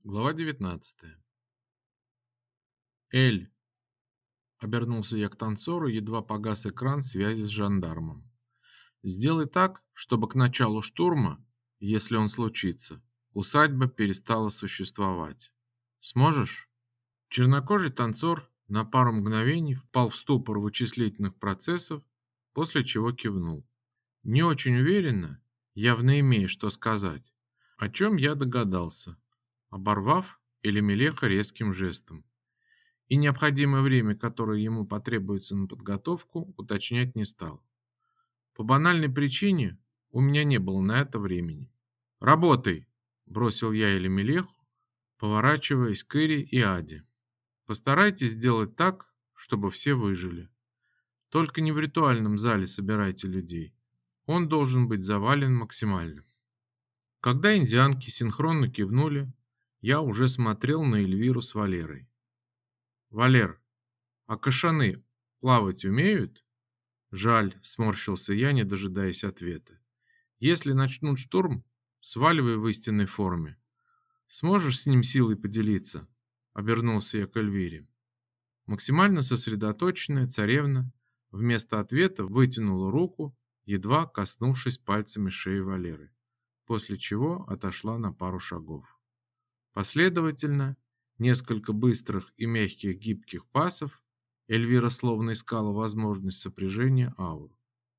Глава 19. «Эль!» — обернулся я к танцору, едва погас экран связи с жандармом. «Сделай так, чтобы к началу штурма, если он случится, усадьба перестала существовать. Сможешь?» Чернокожий танцор на пару мгновений впал в ступор вычислительных процессов, после чего кивнул. Не очень уверенно, явно имея что сказать, о чем я догадался, оборвав Элемелеха резким жестом. И необходимое время, которое ему потребуется на подготовку, уточнять не стал. По банальной причине у меня не было на это времени. «Работай!» – бросил я Элемелеху, поворачиваясь к Ире и Аде. «Постарайтесь сделать так, чтобы все выжили. Только не в ритуальном зале собирайте людей. Он должен быть завален максимально». Когда индианки синхронно кивнули, я уже смотрел на Эльвиру с Валерой. «Валер, а кашаны плавать умеют?» «Жаль», — сморщился я, не дожидаясь ответа. «Если начнут штурм, сваливай в истинной форме. Сможешь с ним силой поделиться?» — обернулся я к Эльвире. Максимально сосредоточенная царевна вместо ответа вытянула руку, едва коснувшись пальцами шеи Валеры, после чего отошла на пару шагов. Последовательно, несколько быстрых и мягких гибких пасов, Эльвира словно искала возможность сопряжения аур.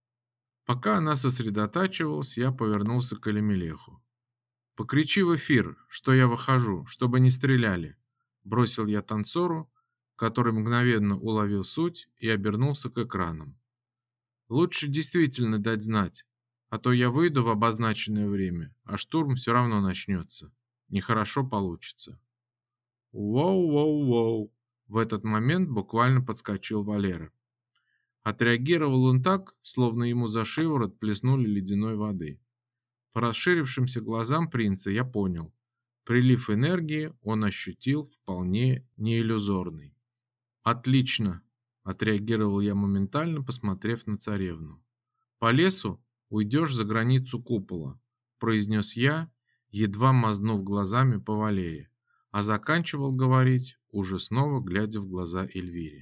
Пока она сосредотачивалась, я повернулся к Элемелеху. «Покричи в эфир, что я выхожу, чтобы не стреляли», бросил я танцору, который мгновенно уловил суть и обернулся к экранам. «Лучше действительно дать знать, а то я выйду в обозначенное время, а штурм все равно начнется. Нехорошо получится». «Воу-воу-воу!» В этот момент буквально подскочил Валера. Отреагировал он так, словно ему за шиворот плеснули ледяной воды. По расширившимся глазам принца я понял. Прилив энергии он ощутил вполне неиллюзорный. «Отлично!» – отреагировал я моментально, посмотрев на царевну. «По лесу уйдешь за границу купола», – произнес я, едва мазнув глазами по Валере, а заканчивал говорить, уже снова глядя в глаза Эльвире.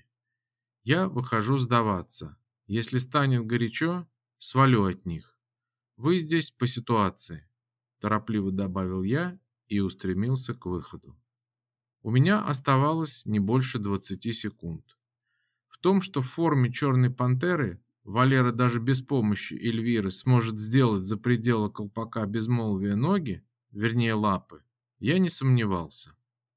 «Я выхожу сдаваться. Если станет горячо, свалю от них. Вы здесь по ситуации», – торопливо добавил я и устремился к выходу. У меня оставалось не больше 20 секунд. В том, что в форме черной пантеры Валера даже без помощи Эльвиры сможет сделать за пределы колпака безмолвия ноги, вернее лапы, я не сомневался.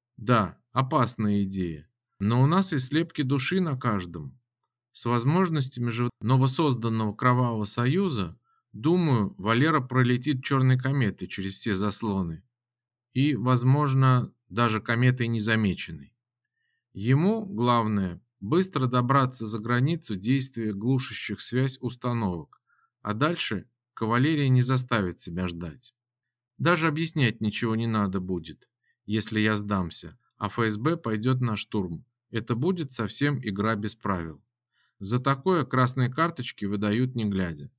Да, опасная идея, но у нас и слепки души на каждом. С возможностями же новосозданного Кровавого Союза, думаю, Валера пролетит черной кометой через все заслоны. И, возможно, даже кометой незамеченной. Ему, главное, быстро добраться за границу действия глушащих связь установок, а дальше кавалерия не заставит себя ждать. Даже объяснять ничего не надо будет, если я сдамся, а ФСБ пойдет на штурм. Это будет совсем игра без правил. За такое красные карточки выдают не глядя.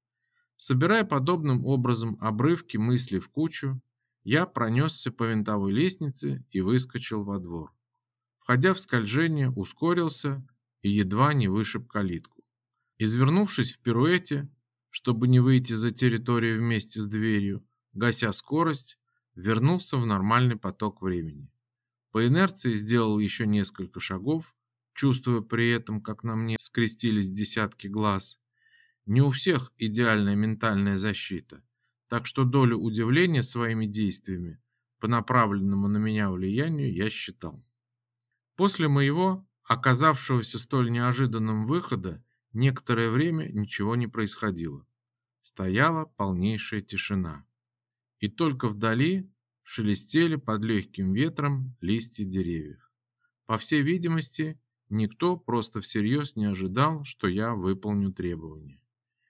Собирая подобным образом обрывки мыслей в кучу, я пронесся по винтовой лестнице и выскочил во двор. Входя в скольжение, ускорился и едва не вышиб калитку. Извернувшись в пируэте, чтобы не выйти за территорию вместе с дверью, гася скорость, вернулся в нормальный поток времени. По инерции сделал еще несколько шагов, чувствуя при этом, как на мне скрестились десятки глаз. Не у всех идеальная ментальная защита, так что долю удивления своими действиями по направленному на меня влиянию я считал. После моего, оказавшегося столь неожиданным выхода, некоторое время ничего не происходило. Стояла полнейшая тишина. И только вдали шелестели под легким ветром листья деревьев. По всей видимости, никто просто всерьез не ожидал, что я выполню требования.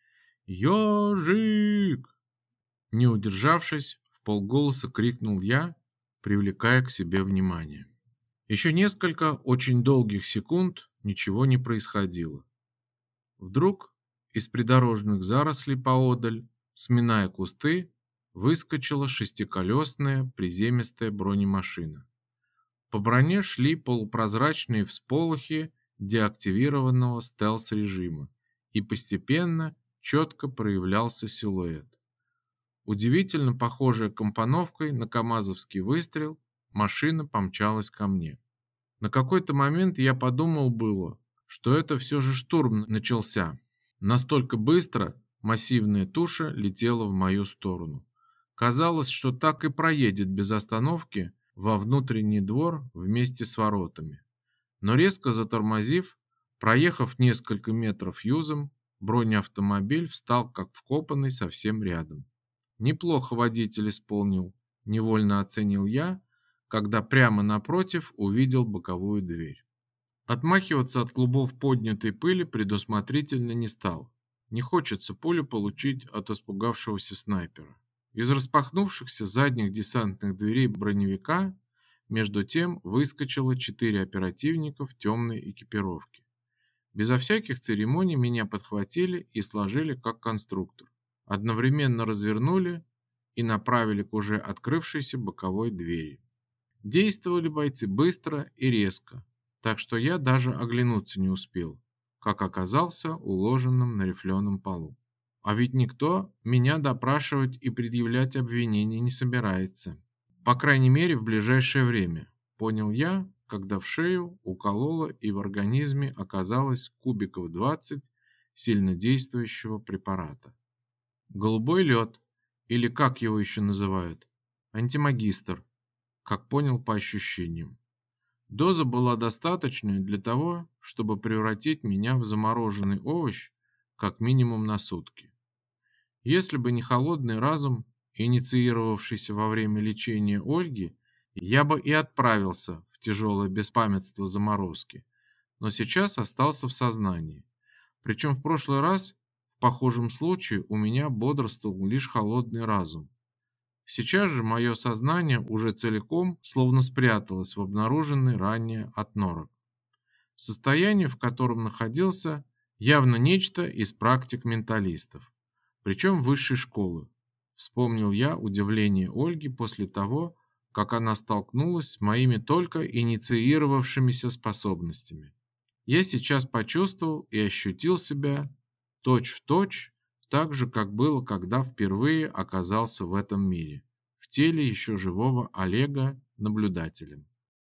«Ежик!» Не удержавшись, вполголоса крикнул я, привлекая к себе внимание. Еще несколько очень долгих секунд ничего не происходило. Вдруг из придорожных зарослей поодаль, сминая кусты, выскочила шестиколесная приземистая бронемашина. По броне шли полупрозрачные всполохи деактивированного стелс-режима, и постепенно четко проявлялся силуэт. Удивительно похожая компоновкой на камазовский выстрел, машина помчалась ко мне. На какой-то момент я подумал было, что это все же штурм начался. Настолько быстро массивная туша летела в мою сторону. Казалось, что так и проедет без остановки во внутренний двор вместе с воротами. Но резко затормозив, проехав несколько метров юзом, бронеавтомобиль встал как вкопанный совсем рядом. Неплохо водитель исполнил, невольно оценил я, когда прямо напротив увидел боковую дверь. Отмахиваться от клубов поднятой пыли предусмотрительно не стал. Не хочется пулю получить от испугавшегося снайпера. Из распахнувшихся задних десантных дверей броневика между тем выскочило 4 оперативника в темной экипировке. Безо всяких церемоний меня подхватили и сложили как конструктор. Одновременно развернули и направили к уже открывшейся боковой двери. Действовали бойцы быстро и резко, так что я даже оглянуться не успел, как оказался уложенным на рифленом полу. А ведь никто меня допрашивать и предъявлять обвинения не собирается. По крайней мере, в ближайшее время, понял я, когда в шею укололо и в организме оказалось кубиков 20 сильнодействующего препарата. Голубой лед, или как его еще называют, антимагистр, как понял по ощущениям. Доза была достаточной для того, чтобы превратить меня в замороженный овощ как минимум на сутки. Если бы не холодный разум, инициировавшийся во время лечения Ольги, я бы и отправился в тяжелое беспамятство заморозки, но сейчас остался в сознании. Причем в прошлый раз, в похожем случае, у меня бодрствовал лишь холодный разум. Сейчас же мое сознание уже целиком словно спряталось в обнаруженный ранее отнорок. Состояние, в котором находился, явно нечто из практик менталистов, причем высшей школы. Вспомнил я удивление Ольги после того, как она столкнулась с моими только инициировавшимися способностями. Я сейчас почувствовал и ощутил себя точь-в-точь так же, как было, когда впервые оказался в этом мире, в теле еще живого Олега наблюдателем.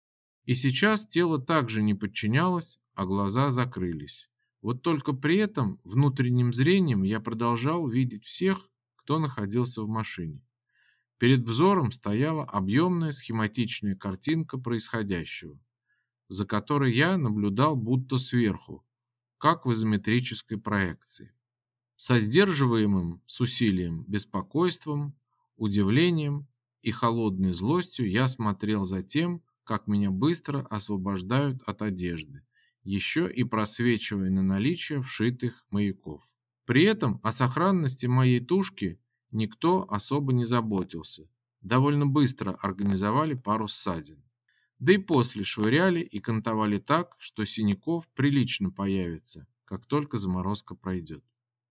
И сейчас тело также не подчинялось, а глаза закрылись. Вот только при этом внутренним зрением я продолжал видеть всех, кто находился в машине. Перед взором стояла объемная схематичная картинка происходящего, за которой я наблюдал будто сверху, как в изометрической проекции. Со сдерживаемым с усилием беспокойством, удивлением и холодной злостью я смотрел за тем, как меня быстро освобождают от одежды, еще и просвечивая на наличие вшитых маяков. При этом о сохранности моей тушки никто особо не заботился. Довольно быстро организовали пару ссадин. Да и после швыряли и кантовали так, что синяков прилично появится, как только заморозка пройдет.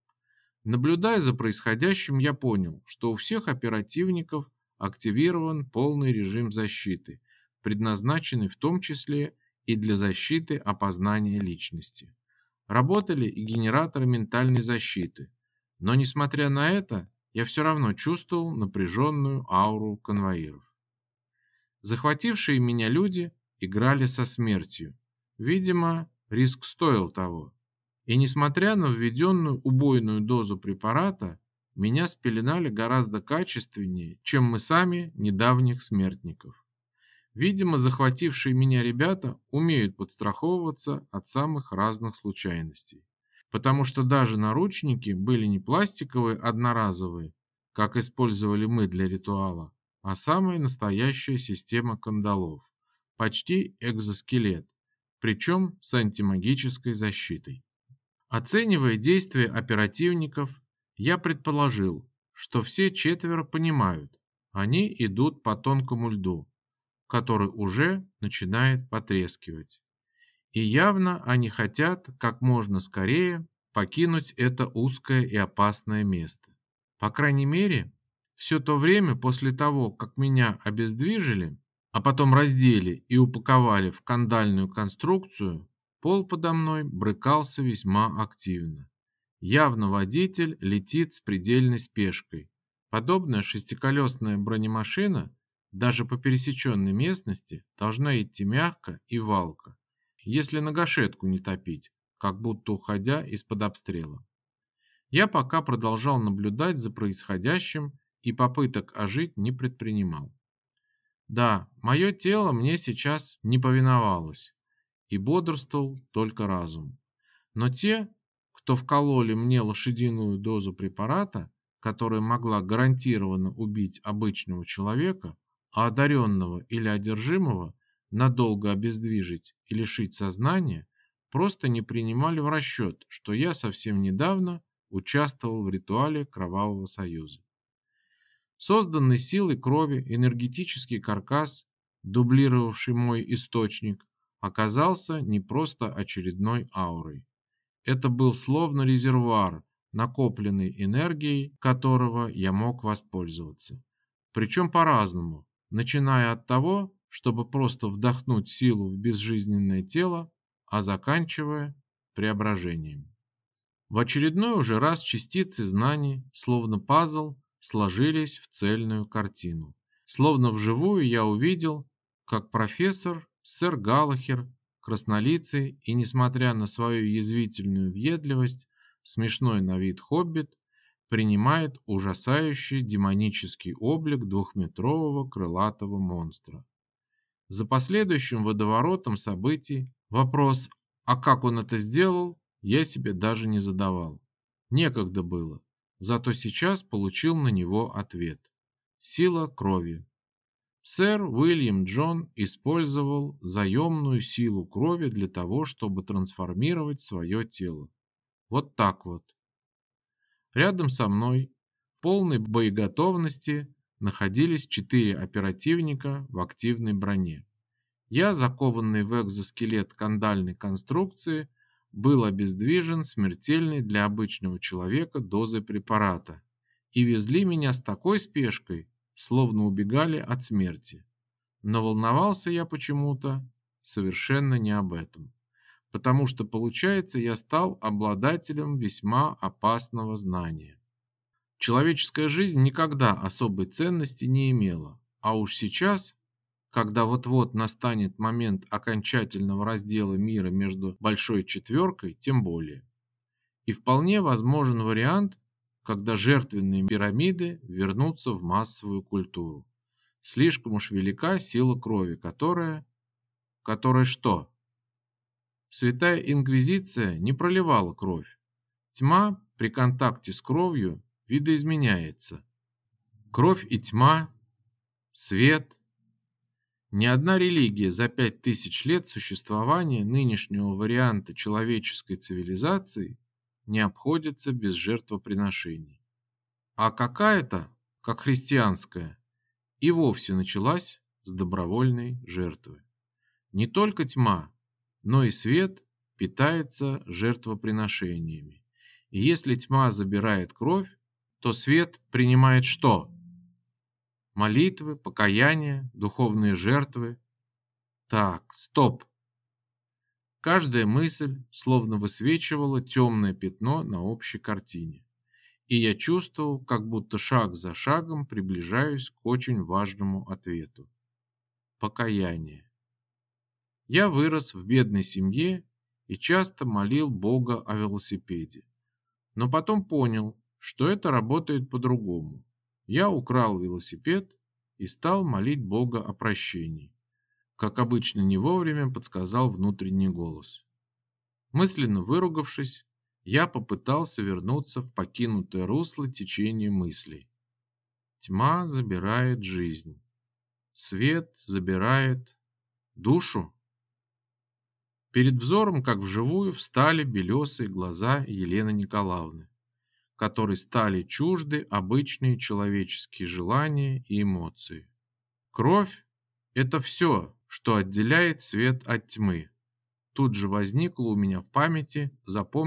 Наблюдая за происходящим, я понял, что у всех оперативников активирован полный режим защиты, предназначенный в том числе и для защиты опознания личности. Работали и генераторы ментальной защиты, но несмотря на это, я все равно чувствовал напряженную ауру конвоиров. Захватившие меня люди играли со смертью. Видимо, риск стоил того. И несмотря на введенную убойную дозу препарата, меня спеленали гораздо качественнее, чем мы сами недавних смертников. Видимо, захватившие меня ребята умеют подстраховываться от самых разных случайностей. Потому что даже наручники были не пластиковые одноразовые, как использовали мы для ритуала, а самая настоящая система кандалов, почти экзоскелет, причем с антимагической защитой. Оценивая действия оперативников, я предположил, что все четверо понимают, они идут по тонкому льду, который уже начинает потрескивать. И явно они хотят как можно скорее покинуть это узкое и опасное место. По крайней мере, Все то время после того, как меня обездвижили, а потом раздели и упаковали в кандальную конструкцию, пол подо мной брыкался весьма активно. Явно водитель летит с предельной спешкой. Подобная шестиколесная бронемашина даже по пересеченной местности должна идти мягко и валко, если на гашетку не топить, как будто уходя из-под обстрела. Я пока продолжал наблюдать за происходящим и попыток ожить не предпринимал. Да, мое тело мне сейчас не повиновалось, и бодрствовал только разум. Но те, кто вкололи мне лошадиную дозу препарата, которая могла гарантированно убить обычного человека, а одаренного или одержимого надолго обездвижить и лишить сознания, просто не принимали в расчет, что я совсем недавно участвовал в ритуале Кровавого Союза. Созданный силой крови энергетический каркас, дублировавший мой источник, оказался не просто очередной аурой. Это был словно резервуар, накопленной энергией которого я мог воспользоваться. Причем по-разному, начиная от того, чтобы просто вдохнуть силу в безжизненное тело, а заканчивая преображением. В очередной уже раз частицы знаний, словно пазл, сложились в цельную картину. Словно вживую я увидел, как профессор, сэр Галлахер, краснолицый и, несмотря на свою язвительную въедливость, смешной на вид хоббит, принимает ужасающий демонический облик двухметрового крылатого монстра. За последующим водоворотом событий вопрос, а как он это сделал, я себе даже не задавал. Некогда было, зато сейчас получил на него ответ. Сила крови. Сэр Уильям Джон использовал заемную силу крови для того, чтобы трансформировать свое тело. Вот так вот. Рядом со мной, в полной боеготовности, находились 4 оперативника в активной броне. Я, закованный в экзоскелет кандальной конструкции, был обездвижен смертельной для обычного человека дозой препарата и везли меня с такой спешкой, словно убегали от смерти. Но волновался я почему-то совершенно не об этом, потому что, получается, я стал обладателем весьма опасного знания. Человеческая жизнь никогда особой ценности не имела, а уж сейчас, когда вот-вот настанет момент окончательного раздела мира между Большой Четверкой, тем более. И вполне возможен вариант, когда жертвенные пирамиды вернутся в массовую культуру. Слишком уж велика сила крови, которая что? Святая Инквизиция не проливала кровь. Тьма при контакте с кровью видоизменяется. Кровь и тьма, свет. Ни одна религия за 5000 лет существования нынешнего варианта человеческой цивилизации не обходится без жертвоприношений. А какая-то, как христианская, и вовсе началась с добровольной жертвы. Не только тьма, но и свет питается жертвоприношениями. И если тьма забирает кровь, то свет принимает что? Молитвы, покаяние, духовные жертвы. Так, стоп. Каждая мысль словно высвечивала темное пятно на общей картине. И я чувствовал, как будто шаг за шагом приближаюсь к очень важному ответу. Покаяние. Я вырос в бедной семье и часто молил Бога о велосипеде. Но потом понял, что это работает по-другому. Я украл велосипед и стал молить Бога о прощении. Как обычно, не вовремя подсказал внутренний голос. Мысленно выругавшись, я попытался вернуться в покинутое русло течения мыслей. Тьма забирает жизнь. Свет забирает душу. Перед взором, как вживую, встали белесые глаза Елены Николаевны, которой стали чужды обычные человеческие желания и эмоции. Кровь – это все, что отделяет свет от тьмы. Тут же возникла у меня в памяти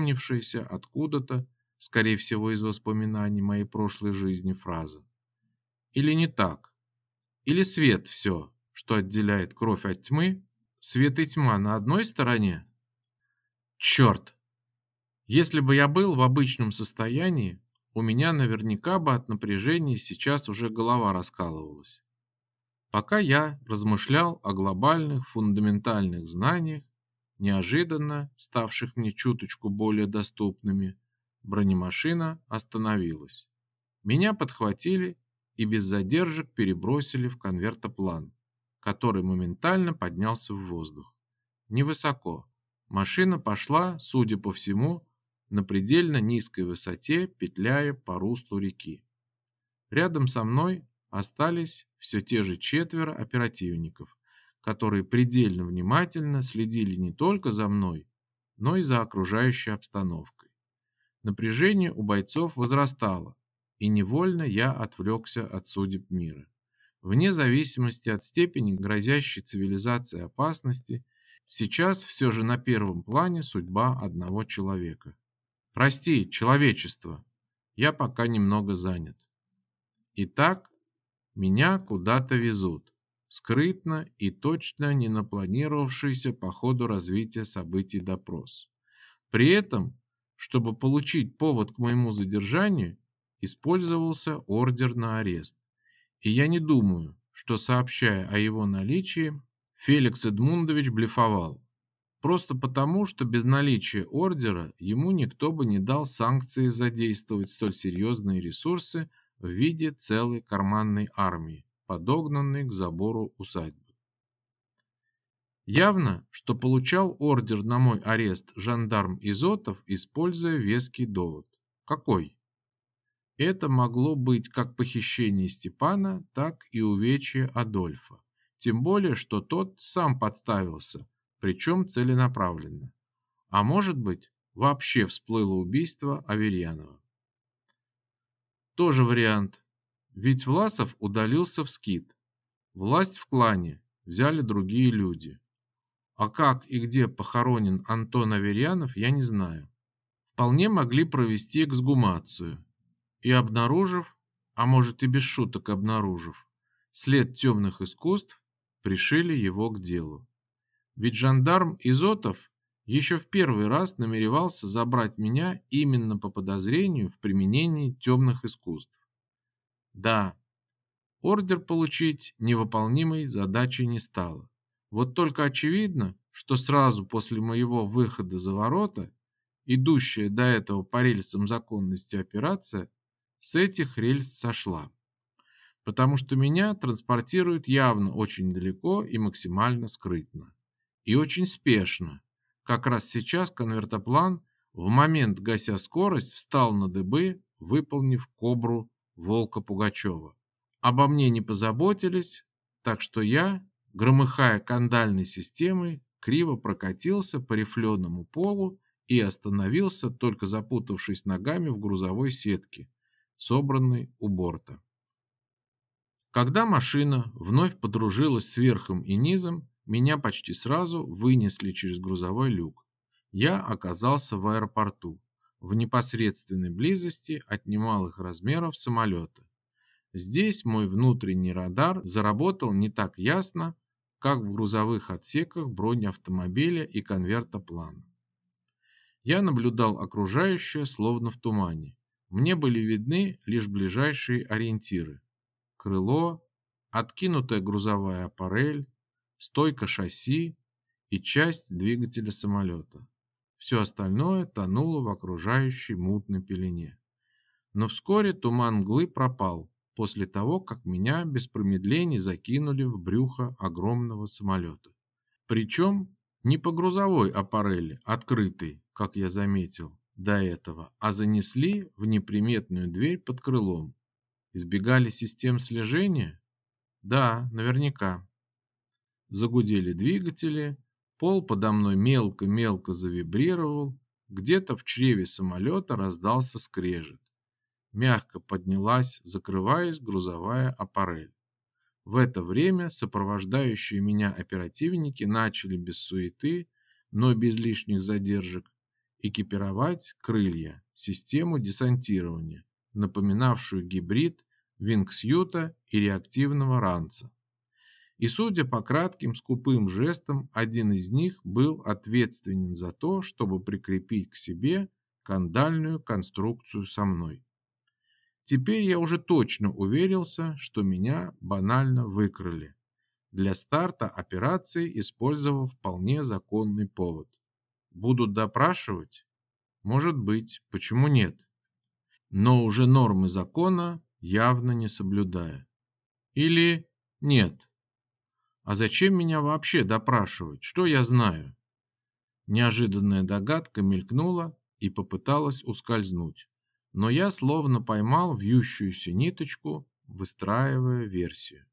запомнившаяся откуда-то, скорее всего из воспоминаний моей прошлой жизни, фраза. Или не так? Или свет все, что отделяет кровь от тьмы? Свет и тьма на одной стороне? Черт! Если бы я был в обычном состоянии, у меня наверняка бы от напряжения сейчас уже голова раскалывалась. Пока я размышлял о глобальных фундаментальных знаниях, неожиданно ставших мне чуточку более доступными, бронемашина остановилась. Меня подхватили и без задержек перебросили в конвертоплан, который моментально поднялся в воздух. Невысоко. Машина пошла, судя по всему, на предельно низкой высоте, петляя по руслу реки. Рядом со мной остались все те же четверо оперативников, которые предельно внимательно следили не только за мной, но и за окружающей обстановкой. Напряжение у бойцов возрастало, и невольно я отвлекся от судеб мира. Вне зависимости от степени грозящей цивилизации опасности, сейчас все же на первом плане судьба одного человека. Прости, человечество, я пока немного занят. Итак, меня куда-то везут. Скрытно и точно не напланировавшийся по ходу развития событий допрос. При этом, чтобы получить повод к моему задержанию, использовался ордер на арест. И я не думаю, что, сообщая о его наличии, Феликс Эдмундович блефовал. Просто потому, что без наличия ордера ему никто бы не дал санкции задействовать столь серьезные ресурсы в виде целой карманной армии, подогнанной к забору усадьбы. Явно, что получал ордер на мой арест жандарм Изотов, используя веский довод. Какой? Это могло быть как похищение Степана, так и увечье Адольфа. Тем более, что тот сам подставился, причем целенаправленно. А может быть, вообще всплыло убийство Аверьянова. Тоже вариант. Ведь Власов удалился в скит. Власть в клане взяли другие люди. А как и где похоронен Антон Аверьянов, я не знаю. Вполне могли провести эксгумацию. И обнаружив, а может и без шуток обнаружив, след темных искусств, пришили его к делу. Ведь жандарм Изотов еще в первый раз намеревался забрать меня именно по подозрению в применении темных искусств. Да, ордер получить невыполнимой задачей не стало. Вот только очевидно, что сразу после моего выхода за ворота, идущая до этого по рельсам законности операция, с этих рельс сошла. Потому что меня транспортируют явно очень далеко и максимально скрытно. И очень спешно. Как раз сейчас конвертоплан, в момент гася скорость, встал на дыбы, выполнив кобру Волка Пугачева. Обо мне не позаботились, так что я, громыхая кандальной системой, криво прокатился по рифленому полу и остановился, только запутавшись ногами в грузовой сетке, собранной у борта. Когда машина вновь подружилась с верхом и низом, меня почти сразу вынесли через грузовой люк. Я оказался в аэропорту, в непосредственной близости от немалых размеров самолета. Здесь мой внутренний радар заработал не так ясно, как в грузовых отсеках бронеавтомобиля и конвертоплана. Я наблюдал окружающее, словно в тумане. Мне были видны лишь ближайшие ориентиры. Крыло, откинутая грузовая аппарель, стойка шасси и часть двигателя самолета. Все остальное тонуло в окружающей мутной пелене. Но вскоре туман мглы пропал, после того, как меня без промедлений закинули в брюхо огромного самолета. Причем не по грузовой аппарели, открытой, как я заметил до этого, а занесли в неприметную дверь под крылом. Избегали систем слежения? Да, наверняка. Загудели двигатели, пол подо мной мелко-мелко завибрировал, где-то в чреве самолета раздался скрежет. Мягко поднялась, закрываясь, грузовая аппарель. В это время сопровождающие меня оперативники начали без суеты, но без лишних задержек, экипировать крылья, систему десантирования, напоминавшую гибрид вингсюта и реактивного ранца. И, судя по кратким скупым жестам, один из них был ответственен за то, чтобы прикрепить к себе кандальную конструкцию со мной. Теперь я уже точно уверился, что меня банально выкрали, для старта операции использовав вполне законный повод. Будут допрашивать? Может быть, почему нет? Но уже нормы закона явно не соблюдая. Или нет? А зачем меня вообще допрашивать? Что я знаю? Неожиданная догадка мелькнула и попыталась ускользнуть. Но я словно поймал вьющуюся ниточку, выстраивая версию.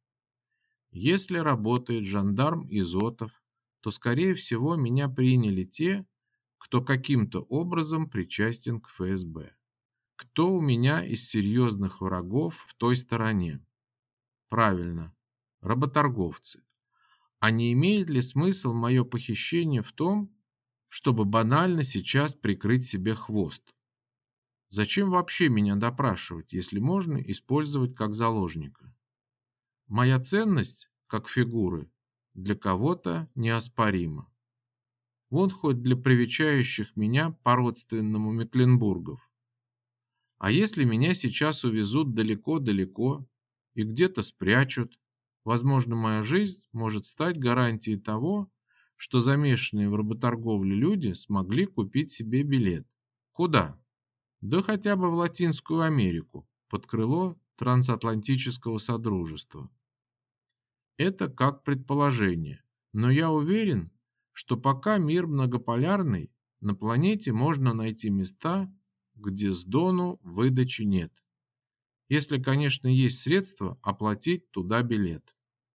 Если работает жандарм Изотов, то, скорее всего, меня приняли те, кто каким-то образом причастен к ФСБ. Кто у меня из серьезных врагов в той стороне? Правильно, работорговцы. А не имеет ли смысл мое похищение в том, чтобы банально сейчас прикрыть себе хвост? Зачем вообще меня допрашивать, если можно использовать как заложника? Моя ценность, как фигуры, для кого-то неоспорима. Вон хоть для привечающих меня по-родственному Мекленбургов. А если меня сейчас увезут далеко-далеко и где-то спрячут, возможно, моя жизнь может стать гарантией того, что замешанные в работорговле люди смогли купить себе билет. Куда? Да хотя бы в Латинскую Америку, под крыло Трансатлантического Содружества. Это как предположение, но я уверен, что пока мир многополярный, на планете можно найти места, где с дону выдачи нет. Если, конечно, есть средства оплатить туда билет.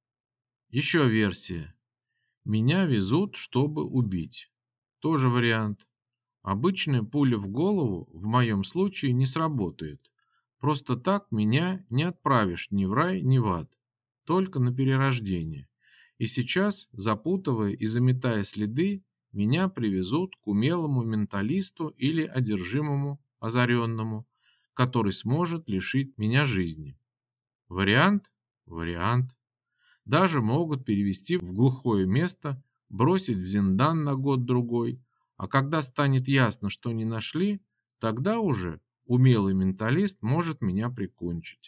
Еще версия. Меня везут, чтобы убить. Тоже вариант. Обычная пуля в голову в моем случае не сработает. Просто так меня не отправишь ни в рай, ни в ад. Только на перерождение. И сейчас, запутывая и заметая следы, меня привезут к умелому менталисту или одержимому, озаренному, который сможет лишить меня жизни. Вариант? Вариант. Даже могут перевести в глухое место, бросить в зиндан на год-другой, а когда станет ясно, что не нашли, тогда уже умелый менталист может меня прикончить.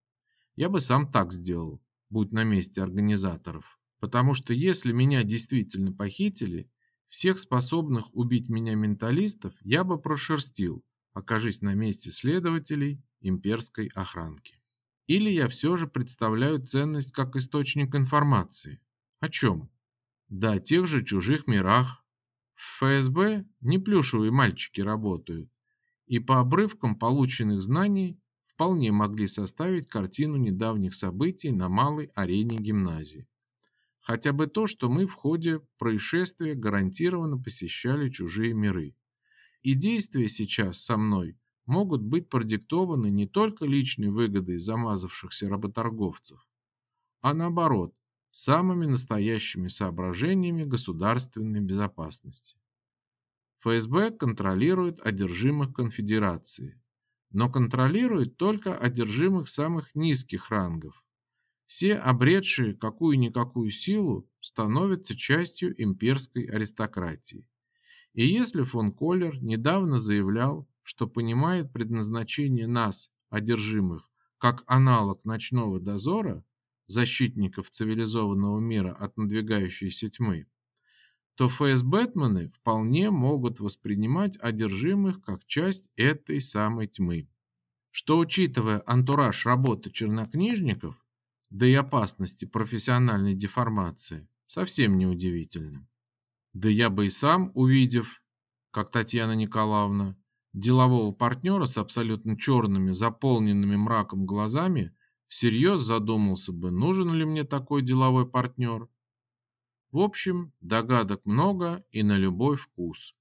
Я бы сам так сделал, будь на месте организаторов, потому что если меня действительно похитили, всех способных убить меня менталистов я бы прошерстил, окажись на месте следователей имперской охранки. Или я все же представляю ценность как источник информации. О чем? Да о тех же чужих мирах. В ФСБ не плюшевые мальчики работают, и по обрывкам полученных знаний вполне могли составить картину недавних событий на малой арене гимназии. Хотя бы то, что мы в ходе происшествия гарантированно посещали чужие миры. И действия сейчас со мной могут быть продиктованы не только личной выгодой замазавшихся работорговцев, а наоборот, самыми настоящими соображениями государственной безопасности. ФСБ контролирует одержимых конфедерации, но контролирует только одержимых самых низких рангов. Все обретшие какую-никакую силу становятся частью имперской аристократии. И если фон Коллер недавно заявлял, что понимает предназначение нас, одержимых, как аналог ночного дозора, защитников цивилизованного мира от надвигающейся тьмы, то ФСБэтмены вполне могут воспринимать одержимых как часть этой самой тьмы. Что, учитывая антураж работы чернокнижников, да и опасности профессиональной деформации, совсем не удивительно. Да я бы и сам, увидев, как Татьяна Николаевна, делового партнера с абсолютно черными, заполненными мраком глазами, всерьез задумался бы, нужен ли мне такой деловой партнер. В общем, догадок много и на любой вкус.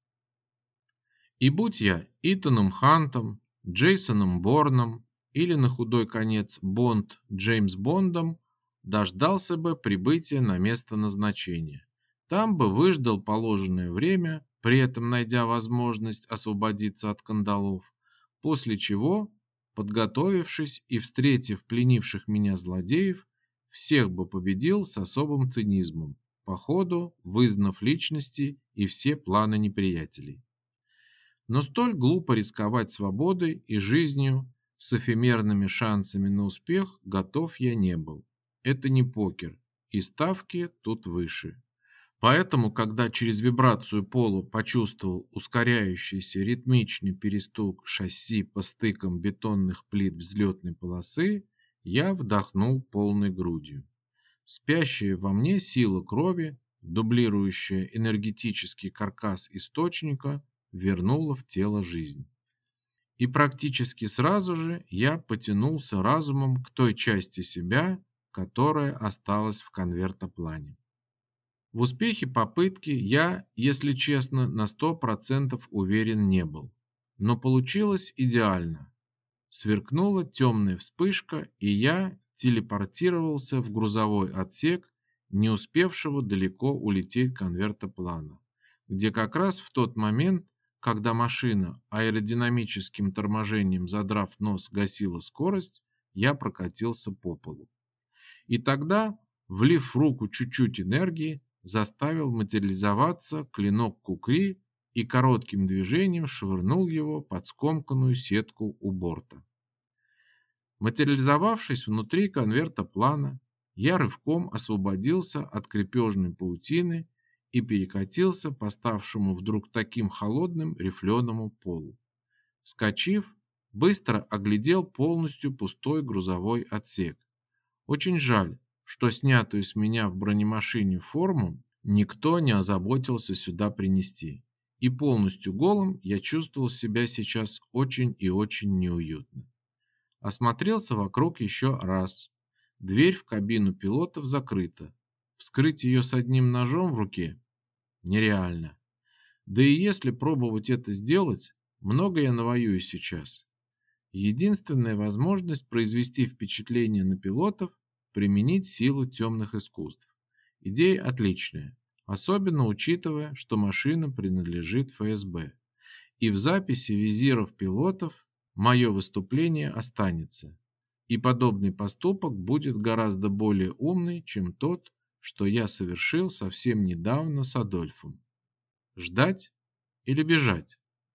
И будь я Итаном Хантом, Джейсоном Борном или на худой конец Бонд Джеймс Бондом, дождался бы прибытия на место назначения. Там бы выждал положенное время, при этом найдя возможность освободиться от кандалов, после чего подготовившись и встретив пленивших меня злодеев, всех бы победил с особым цинизмом, по ходу вызнав личности и все планы неприятелей. Но столь глупо рисковать свободой и жизнью с эфемерными шансами на успех готов я не был. Это не покер, и ставки тут выше. Поэтому, когда через вибрацию пола почувствовал ускоряющийся ритмичный перестук шасси по стыкам бетонных плит взлетной полосы, я вдохнул полной грудью. Спящая во мне сила крови, дублирующая энергетический каркас источника, вернула в тело жизнь. И практически сразу же я потянулся разумом к той части себя, которая осталась в конвертоплане. В успехе попытки я, если честно, на 100% уверен не был. Но получилось идеально. Сверкнула темная вспышка, и я телепортировался в грузовой отсек, не успевшего далеко улететь конвертоплана, где как раз в тот момент, когда машина аэродинамическим торможением, задрав нос, гасила скорость, я прокатился по полу. И тогда, влив в руку чуть-чуть энергии, заставил материализоваться клинок кукри и коротким движением швырнул его под скомканную сетку у борта. Материализовавшись внутри конвертоплана, я рывком освободился от крепежной паутины и перекатился по ставшему вдруг таким холодным рифленому полу. Вскочив, быстро оглядел полностью пустой грузовой отсек. Очень жаль, что снятую с меня в бронемашине форму никто не озаботился сюда принести. И полностью голым я чувствовал себя сейчас очень и очень неуютно. Осмотрелся вокруг еще раз. Дверь в кабину пилотов закрыта. Вскрыть ее с одним ножом в руке нереально. Да и если пробовать это сделать, много я навоюю сейчас. Единственная возможность произвести впечатление на пилотов – применить силу темных искусств. Идея отличная, особенно учитывая, что машина принадлежит ФСБ. И в записи визиров пилотов мое выступление останется. И подобный поступок будет гораздо более умный, чем тот, что я совершил совсем недавно с Адольфом. Ждать или бежать?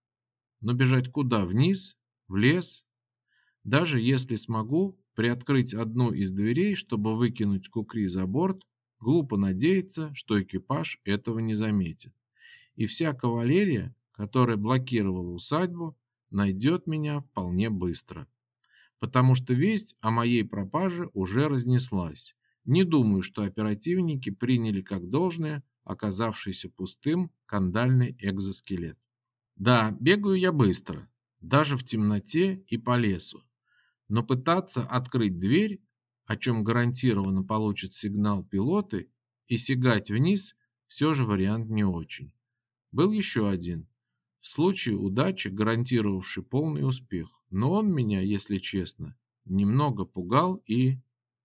Но бежать куда? Вниз? В лес? Даже если смогу приоткрыть одну из дверей, чтобы выкинуть кукри за борт, глупо надеяться, что экипаж этого не заметит. И вся кавалерия, которая блокировала усадьбу, найдет меня вполне быстро. Потому что весть о моей пропаже уже разнеслась. Не думаю, что оперативники приняли как должное оказавшийся пустым кандальный экзоскелет. Да, бегаю я быстро, даже в темноте и по лесу. Но пытаться открыть дверь, о чем гарантированно получат сигнал пилоты, и сигать вниз все же вариант не очень. Был еще один, в случае удачи гарантировавший полный успех, но он меня, если честно, немного пугал и...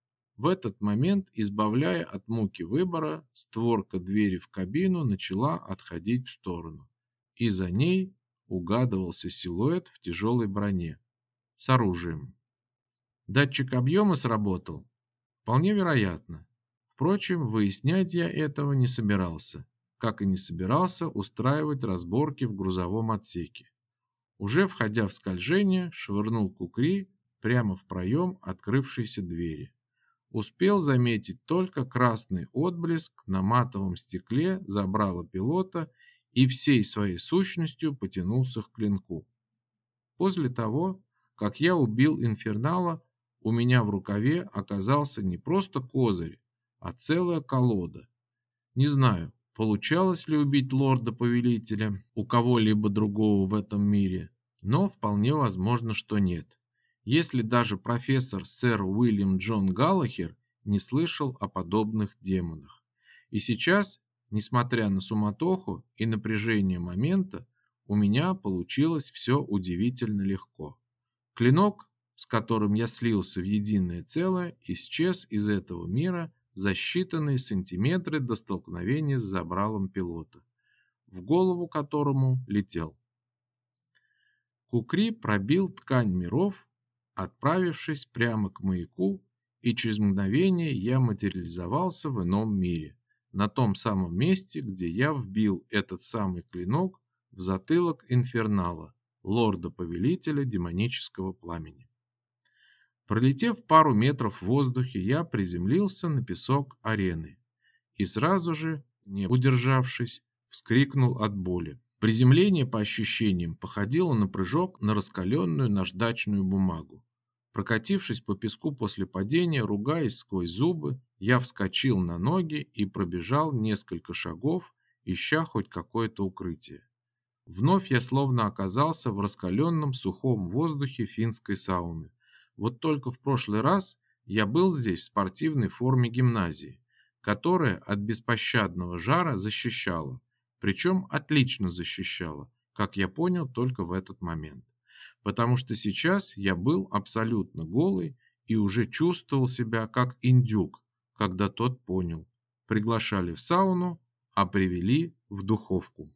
В этот момент, избавляя от муки выбора, створка двери в кабину начала отходить в сторону, и за ней угадывался силуэт в тяжелой броне с оружием. Датчик объема сработал? Вполне вероятно. Впрочем, выяснять я этого не собирался, как и не собирался устраивать разборки в грузовом отсеке. Уже входя в скольжение, швырнул кукри прямо в проем открывшейся двери. Успел заметить только красный отблеск на матовом стекле забрала пилота и всей своей сущностью потянулся к клинку. После того, как я убил инфернала, у меня в рукаве оказался не просто козырь, а целая колода. Не знаю, получалось ли убить лорда-повелителя у кого-либо другого в этом мире, но вполне возможно, что нет. Если даже профессор сэр Уильям Джон Галлахер не слышал о подобных демонах. И сейчас, несмотря на суматоху и напряжение момента, у меня получилось все удивительно легко. Клинок, с которым я слился в единое целое, исчез из этого мира за считанные сантиметры до столкновения с забралом пилота, в голову которому летел. Кукри пробил ткань миров, отправившись прямо к маяку, и через мгновение я материализовался в ином мире, на том самом месте, где я вбил этот самый клинок в затылок Инфернала, лорда-повелителя демонического пламени. Пролетев пару метров в воздухе, я приземлился на песок арены и сразу же, не удержавшись, вскрикнул от боли. Приземление, по ощущениям, походило на прыжок на раскаленную наждачную бумагу. Прокатившись по песку после падения, ругаясь сквозь зубы, я вскочил на ноги и пробежал несколько шагов, ища хоть какое-то укрытие. Вновь я словно оказался в раскаленном сухом воздухе финской сауны. Вот только в прошлый раз я был здесь в спортивной форме гимназии, которая от беспощадного жара защищала, причем отлично защищала, как я понял только в этот момент. Потому что сейчас я был абсолютно голый и уже чувствовал себя как индюк, когда тот понял. Приглашали в сауну, а привели в духовку.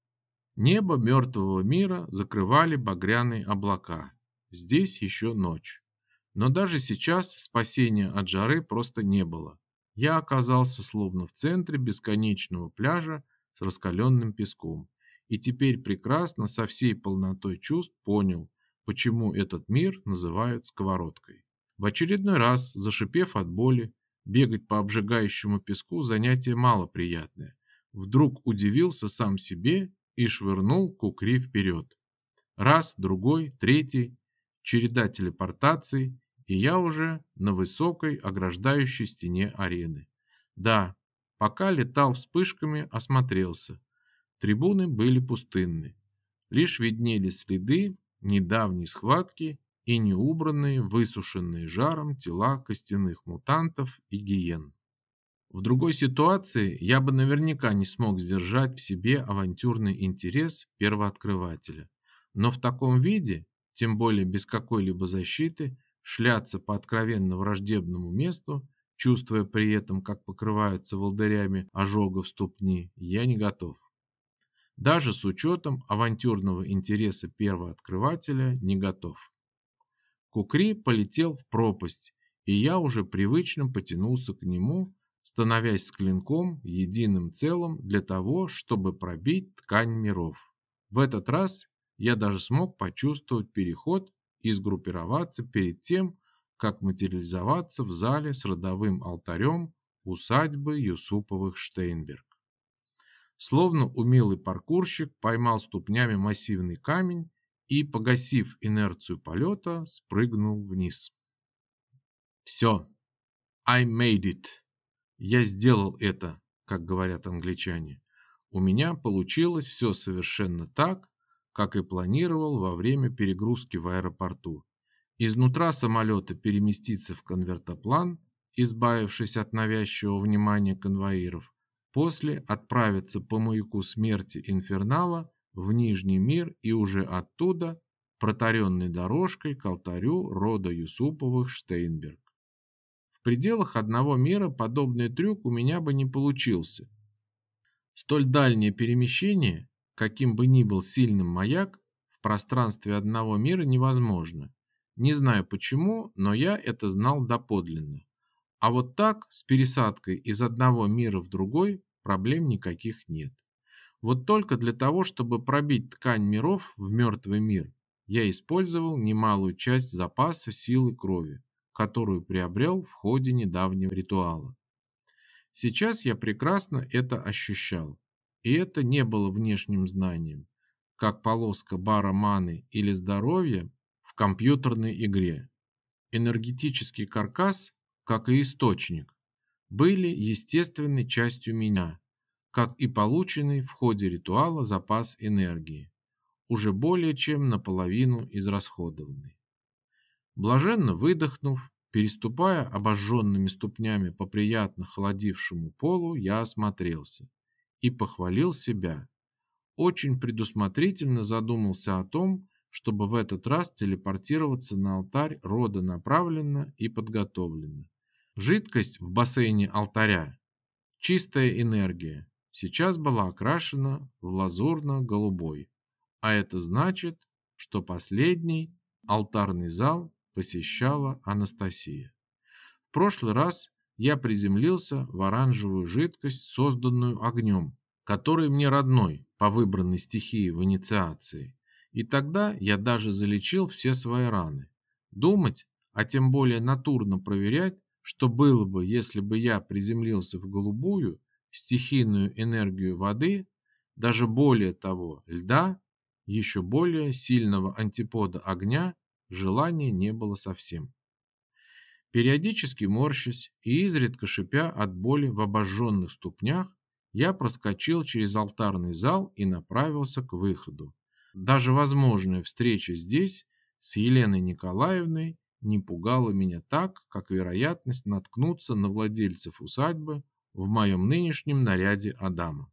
Небо мертвого мира закрывали багряные облака. Здесь еще ночь. Но даже сейчас спасения от жары просто не было. Я оказался словно в центре бесконечного пляжа с раскаленным песком. И теперь прекрасно со всей полнотой чувств понял, почему этот мир называют сковородкой. В очередной раз, зашипев от боли, бегать по обжигающему песку занятие малоприятное. Вдруг удивился сам себе и швырнул кукри вперед. Раз, другой, третий, череда телепортаций, и я уже на высокой ограждающей стене арены. Да, пока летал вспышками, осмотрелся. Трибуны были пустынны. Лишь виднелись следы недавней схватки и неубранные, высушенные жаром тела костяных мутантов и гиен. В другой ситуации я бы наверняка не смог сдержать в себе авантюрный интерес первооткрывателя. Но в таком виде, тем более без какой-либо защиты, шляться по откровенно враждебному месту, чувствуя при этом, как покрываются волдырями ожогов ступни, я не готов. Даже с учетом авантюрного интереса первооткрывателя не готов. Кукри полетел в пропасть, и я уже привычно потянулся к нему, становясь с клинком единым целым для того, чтобы пробить ткань миров. В этот раз я даже смог почувствовать переход и сгруппироваться перед тем, как материализоваться в зале с родовым алтарем усадьбы Юсуповых Штейнберг. Словно умелый паркурщик поймал ступнями массивный камень и, погасив инерцию полета, спрыгнул вниз. Все, I made it. Я сделал это, как говорят англичане. У меня получилось все совершенно так, как и планировал во время перегрузки в аэропорту. Изнутра самолета переместиться в конвертоплан, избавившись от навязчивого внимания конвоиров, после отправиться по маяку смерти Инфернала в Нижний мир и уже оттуда протаренной дорожкой к алтарю рода Юсуповых Штейнберг. В пределах одного мира подобный трюк у меня бы не получился. Столь дальнее перемещение, каким бы ни был сильным маяк, в пространстве одного мира невозможно. Не знаю почему, но я это знал доподлинно. А вот так, с пересадкой из одного мира в другой, проблем никаких нет. Вот только для того, чтобы пробить ткань миров в мертвый мир, я использовал немалую часть запаса силы крови, которую приобрел в ходе недавнего ритуала. Сейчас я прекрасно это ощущал, и это не было внешним знанием, как полоска бара маны или здоровья в компьютерной игре. Энергетический каркас, как и источник, были естественной частью меня, как и полученный в ходе ритуала запас энергии, уже более чем наполовину израсходованный. Блаженно выдохнув, переступая обожженными ступнями по приятно холодившему полу, я осмотрелся и похвалил себя. Очень предусмотрительно задумался о том, чтобы в этот раз телепортироваться на алтарь рода направленно и подготовленно. Жидкость в бассейне алтаря, чистая энергия, сейчас была окрашена в лазурно-голубой, а это значит, что последний алтарный зал посещала Анастасия. В прошлый раз я приземлился в оранжевую жидкость, созданную огнем, который мне родной по выбранной стихии в инициации. И тогда я даже залечил все свои раны. Думать, а тем более натурно проверять, что было бы, если бы я приземлился в голубую, стихийную энергию воды, даже более того, льда, еще более сильного антипода огня, желания не было совсем. Периодически морщась и изредка шипя от боли в обожженных ступнях, я проскочил через алтарный зал и направился к выходу. Даже возможная встреча здесь с Еленой Николаевной не пугала меня так, как вероятность наткнуться на владельцев усадьбы в моем нынешнем наряде Адама.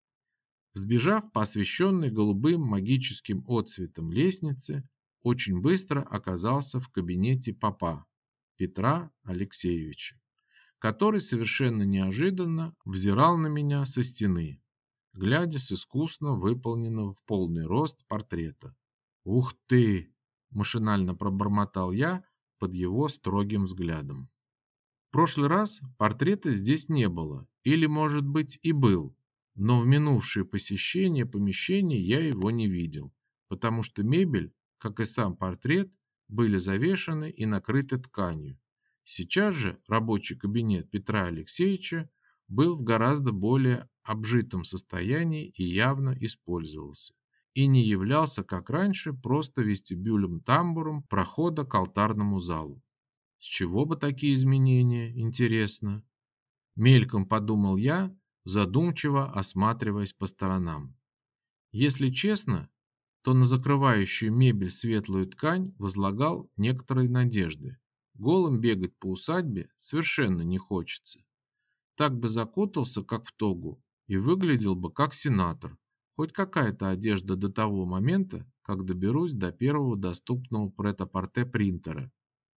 Взбежав по освещенной голубым магическим отцветом лестнице, очень быстро оказался в кабинете папа Петра Алексеевича, который совершенно неожиданно взирал на меня со стены, глядя с искусно выполненного в полный рост портрета. «Ух ты!» – машинально пробормотал я под его строгим взглядом. В прошлый раз портрета здесь не было, или, может быть, и был, но в минувшее посещение помещения я его не видел, потому что мебель, как и сам портрет, были завешаны и накрыты тканью. Сейчас же рабочий кабинет Петра Алексеевича был в гораздо более обжитом состоянии и явно использовался, и не являлся, как раньше, просто вестибюлем-тамбуром прохода к алтарному залу. С чего бы такие изменения, интересно? Мельком подумал я, задумчиво осматриваясь по сторонам. Если честно, то на закрывающую мебель светлую ткань возлагал некоторые надежды. Голым бегать по усадьбе совершенно не хочется. Так бы закутался, как в тогу, и выглядел бы как сенатор. Хоть какая-то одежда до того момента, как доберусь до первого доступного прет-а-порте принтера.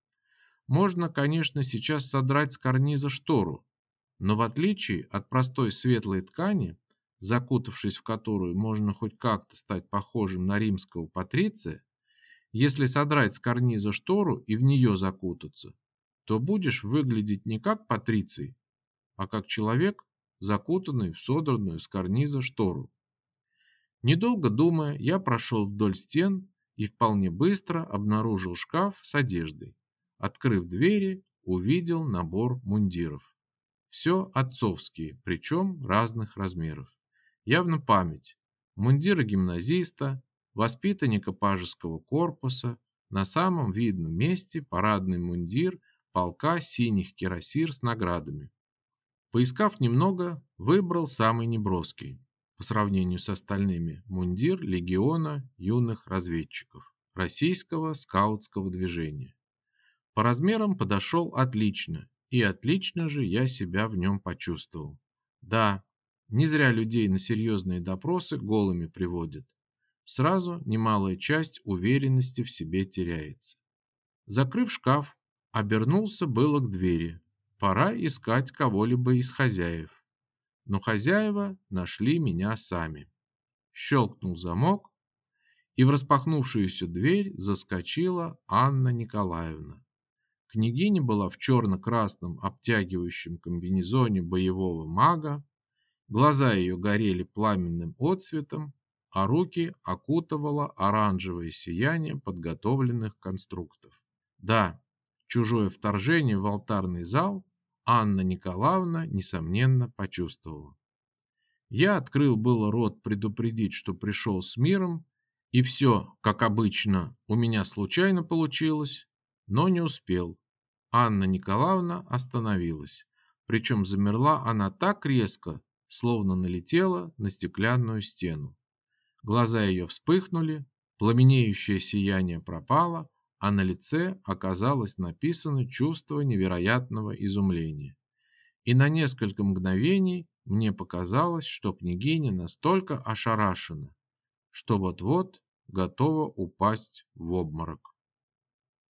Можно, конечно, сейчас содрать с карниза штору, но в отличие от простой светлой ткани, закутавшись в которую можно хоть как-то стать похожим на римского патриция, если содрать с карниза штору и в нее закутаться, то будешь выглядеть не как патриций, а как человек, закутанный в содранную с карниза штору. Недолго думая, я прошел вдоль стен и вполне быстро обнаружил шкаф с одеждой. Открыв двери, увидел набор мундиров. Все отцовские, причем разных размеров. Явно память. Мундиры гимназиста, воспитанника пажеского корпуса, на самом видном месте парадный мундир полка синих кирасир с наградами. Поискав немного, выбрал самый неброский, по сравнению с остальными, мундир легиона юных разведчиков российского скаутского движения. По размерам подошел отлично, и отлично же я себя в нем почувствовал. Да, не зря людей на серьезные допросы голыми приводят. Сразу немалая часть уверенности в себе теряется. Закрыв шкаф, обернулся было к двери. Пора искать кого-либо из хозяев. Но хозяева нашли меня сами. Щелкнул замок, и в распахнувшуюся дверь заскочила Анна Николаевна. Княгиня была в черно-красном обтягивающем комбинезоне боевого мага, глаза ее горели пламенным отсветом, а руки окутывало оранжевое сияние подготовленных конструктов. Да, чужое вторжение в алтарный зал Анна Николаевна, несомненно, почувствовала. Я открыл было рот предупредить, что пришел с миром, и все, как обычно, у меня случайно получилось, но не успел. Анна Николаевна остановилась, причем замерла она так резко, словно налетела на стеклянную стену. Глаза ее вспыхнули, пламенеющее сияние пропало, а на лице оказалось написано чувство невероятного изумления. И на несколько мгновений мне показалось, что княгиня настолько ошарашена, что вот-вот готова упасть в обморок.